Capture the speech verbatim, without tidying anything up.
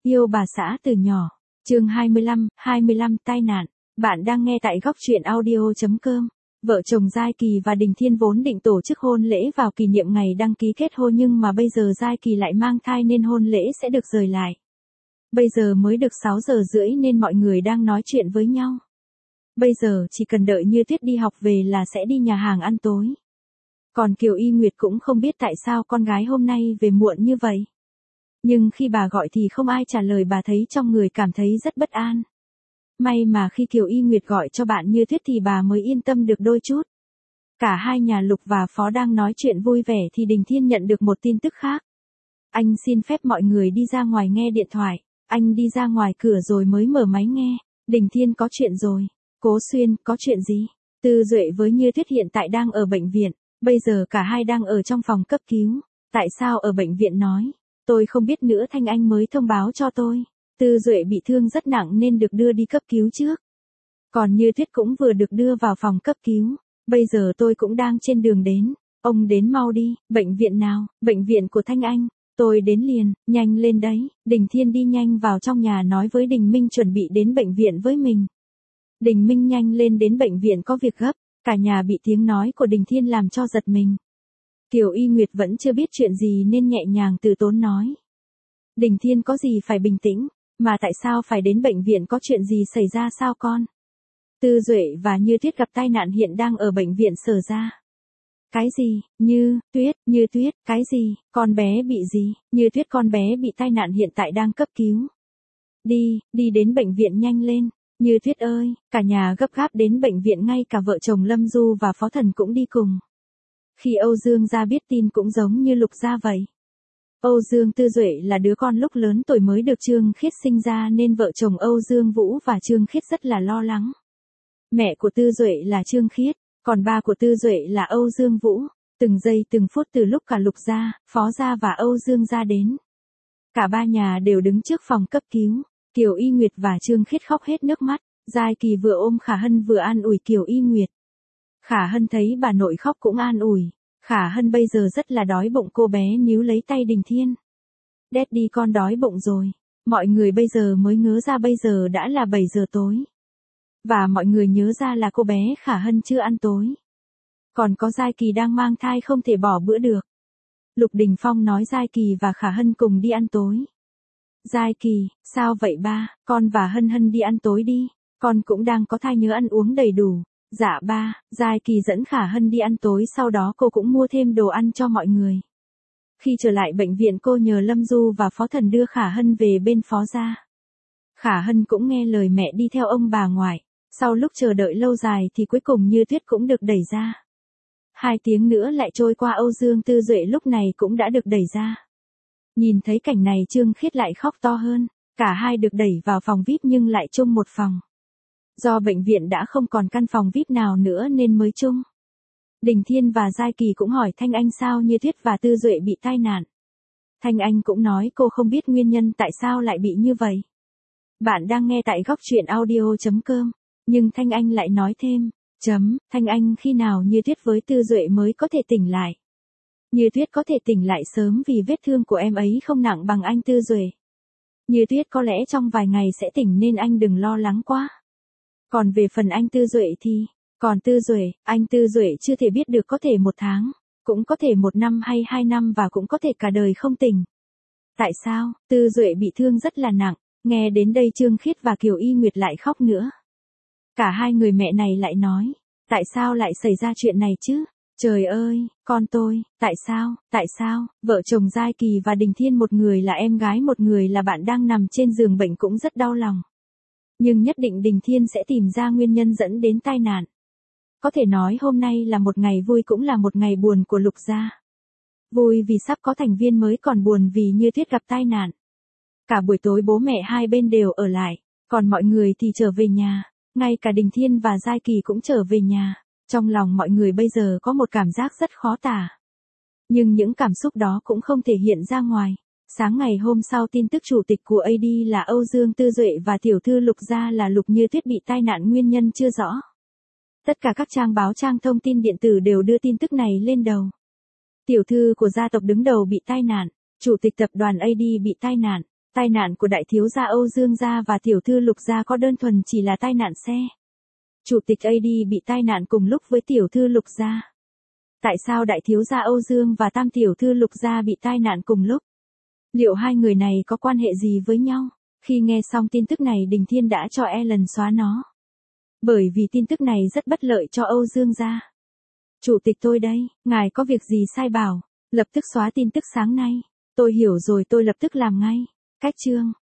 Yêu bà xã từ nhỏ. Chương hai mươi lăm, hai mươi lăm tai nạn. Bạn đang nghe tại góc truyện audio chấm com. Vợ chồng Giai Kỳ và Đình Thiên vốn định tổ chức hôn lễ vào kỷ niệm ngày đăng ký kết hôn, nhưng mà bây giờ Giai Kỳ lại mang thai nên hôn lễ sẽ được dời lại. Bây giờ mới được sáu giờ rưỡi nên mọi người đang nói chuyện với nhau. Bây giờ chỉ cần đợi Như Tuyết đi học về là sẽ đi nhà hàng ăn tối. Còn Kiều Y Nguyệt cũng không biết tại sao con gái hôm nay về muộn như vậy. Nhưng khi bà gọi thì không ai trả lời, bà thấy trong người cảm thấy rất bất an. May mà khi Kiều Y Nguyệt gọi cho bạn Như Tuyết thì bà mới yên tâm được đôi chút. Cả hai nhà Lục và Phó đang nói chuyện vui vẻ thì Đình Thiên nhận được một tin tức khác. Anh xin phép mọi người đi ra ngoài nghe điện thoại. Anh đi ra ngoài cửa rồi mới mở máy nghe. Đình Thiên, có chuyện rồi. Cố Xuyên, có chuyện gì? Tư Duệ với Như Tuyết hiện tại đang ở bệnh viện. Bây giờ cả hai đang ở trong phòng cấp cứu. Tại sao ở bệnh viện? Nói. Tôi không biết nữa, Thanh Anh mới thông báo cho tôi. Tư Duệ bị thương rất nặng nên được đưa đi cấp cứu trước. Còn Như Tuyết cũng vừa được đưa vào phòng cấp cứu. Bây giờ tôi cũng đang trên đường đến. Ông đến mau đi. Bệnh viện nào? Bệnh viện của Thanh Anh. Tôi đến liền, nhanh lên đấy. Đình Thiên đi nhanh vào trong nhà nói với Đình Minh chuẩn bị đến bệnh viện với mình. Đình Minh nhanh lên đến bệnh viện, có việc gấp. Cả nhà bị tiếng nói của Đình Thiên làm cho giật mình. Kiều Y Nguyệt vẫn chưa biết chuyện gì nên nhẹ nhàng từ tốn nói. Đình Thiên, có gì phải bình tĩnh, mà tại sao phải đến bệnh viện, có chuyện gì xảy ra sao con? Tư Duệ và Như Tuyết gặp tai nạn, hiện đang ở bệnh viện Sở Gia. Cái gì? Như Tuyết, Như Tuyết, cái gì? Con bé bị gì? Như Tuyết, con bé bị tai nạn, hiện tại đang cấp cứu. Đi, đi đến bệnh viện nhanh lên. Như Tuyết ơi, cả nhà gấp gáp đến bệnh viện, ngay cả vợ chồng Lâm Du và Phó Thần cũng đi cùng. Khi Âu Dương gia biết tin cũng giống như Lục gia vậy. Âu Dương Tư Duệ là đứa con lúc lớn tuổi mới được Trương Khiết sinh ra nên vợ chồng Âu Dương Vũ và Trương Khiết rất là lo lắng. Mẹ của Tư Duệ là Trương Khiết, còn ba của Tư Duệ là Âu Dương Vũ. Từng giây từng phút từ lúc cả Lục gia, Phó gia và Âu Dương gia đến, cả ba nhà đều đứng trước phòng cấp cứu. Kiều Y Nguyệt và Trương Khiết khóc hết nước mắt. Giai Kỳ vừa ôm Khả Hân vừa an ủi Kiều Y Nguyệt. Khả Hân thấy bà nội khóc cũng an ủi. Khả Hân bây giờ rất là đói bụng, cô bé níu lấy tay Đình Thiên. Daddy, con đói bụng rồi. Mọi người bây giờ mới ngớ ra bây giờ đã là bảy giờ tối. Và mọi người nhớ ra là cô bé Khả Hân chưa ăn tối. Còn có Giai Kỳ đang mang thai không thể bỏ bữa được. Lục Đình Phong nói Giai Kỳ và Khả Hân cùng đi ăn tối. Giai Kỳ, sao vậy ba? Con và Hân Hân đi ăn tối đi. Con cũng đang có thai, nhớ ăn uống đầy đủ. Dạ ba. Giai Kỳ dẫn Khả Hân đi ăn tối, sau đó cô cũng mua thêm đồ ăn cho mọi người. Khi trở lại bệnh viện, cô nhờ Lâm Du và Phó Thần đưa Khả Hân về bên Phó gia. Khả Hân cũng nghe lời mẹ đi theo ông bà ngoại. Sau lúc chờ đợi lâu dài thì cuối cùng Như Tuyết cũng được đẩy ra. Hai tiếng nữa lại trôi qua, Âu Dương Tư Duệ lúc này cũng đã được đẩy ra. Nhìn thấy cảnh này Trương Khiết lại khóc to hơn. Cả hai được đẩy vào phòng vi ai pi nhưng lại chung một phòng. Do bệnh viện đã không còn căn phòng vi ai pi nào nữa nên mới chung. Đình Thiên và Giai Kỳ cũng hỏi Thanh Anh sao Như Tuyết và Tư Duệ bị tai nạn. Thanh Anh cũng nói cô không biết nguyên nhân tại sao lại bị như vậy. Bạn đang nghe tại góc truyện audio chấm com. Nhưng Thanh Anh lại nói thêm. Chấm, Thanh Anh, khi nào Như Tuyết với Tư Duệ mới có thể tỉnh lại? Như Tuyết có thể tỉnh lại sớm vì vết thương của em ấy không nặng bằng anh Tư Duệ. Như Tuyết có lẽ trong vài ngày sẽ tỉnh nên anh đừng lo lắng quá. Còn về phần anh Tư Duệ thì, còn Tư Duệ, anh Tư Duệ chưa thể biết được, có thể một tháng, cũng có thể một năm hay hai năm và cũng có thể cả đời không tỉnh. Tại sao? Tư Duệ bị thương rất là nặng. Nghe đến đây Trương Khiết và Kiều Y Nguyệt lại khóc nữa. Cả hai người mẹ này lại nói, tại sao lại xảy ra chuyện này chứ? Trời ơi, con tôi, tại sao, tại sao? Vợ chồng Giai Kỳ và Đình Thiên, một người là em gái một người là bạn, đang nằm trên giường bệnh cũng rất đau lòng. Nhưng nhất định Đình Thiên sẽ tìm ra nguyên nhân dẫn đến tai nạn. Có thể nói hôm nay là một ngày vui cũng là một ngày buồn của Lục gia. Vui vì sắp có thành viên mới, còn buồn vì Như Tuyết gặp tai nạn. Cả buổi tối bố mẹ hai bên đều ở lại, còn mọi người thì trở về nhà. Ngay cả Đình Thiên và Giai Kỳ cũng trở về nhà. Trong lòng mọi người bây giờ có một cảm giác rất khó tả. Nhưng những cảm xúc đó cũng không thể hiện ra ngoài. Sáng ngày hôm sau, tin tức chủ tịch của a đê là Âu Dương Tư Duệ và tiểu thư Lục gia là Lục Như Tuyết bị tai nạn, nguyên nhân chưa rõ. Tất cả các trang báo, trang thông tin điện tử đều đưa tin tức này lên đầu. Tiểu thư của gia tộc đứng đầu bị tai nạn, chủ tịch tập đoàn a đê bị tai nạn, Tai nạn của đại thiếu gia Âu Dương gia và tiểu thư Lục gia có đơn thuần chỉ là tai nạn xe. Chủ tịch a đê bị tai nạn cùng lúc với tiểu thư Lục gia. Tại sao đại thiếu gia Âu Dương và tam tiểu thư Lục gia bị tai nạn cùng lúc? Liệu hai người này có quan hệ gì với nhau? Khi nghe xong tin tức này Đình Thiên đã cho Ellen xóa nó. Bởi vì tin tức này rất bất lợi cho Âu Dương gia. Chủ tịch tôi đây, ngài có việc gì sai bảo, lập tức xóa tin tức sáng nay. Tôi hiểu rồi, tôi lập tức làm ngay. Cách chương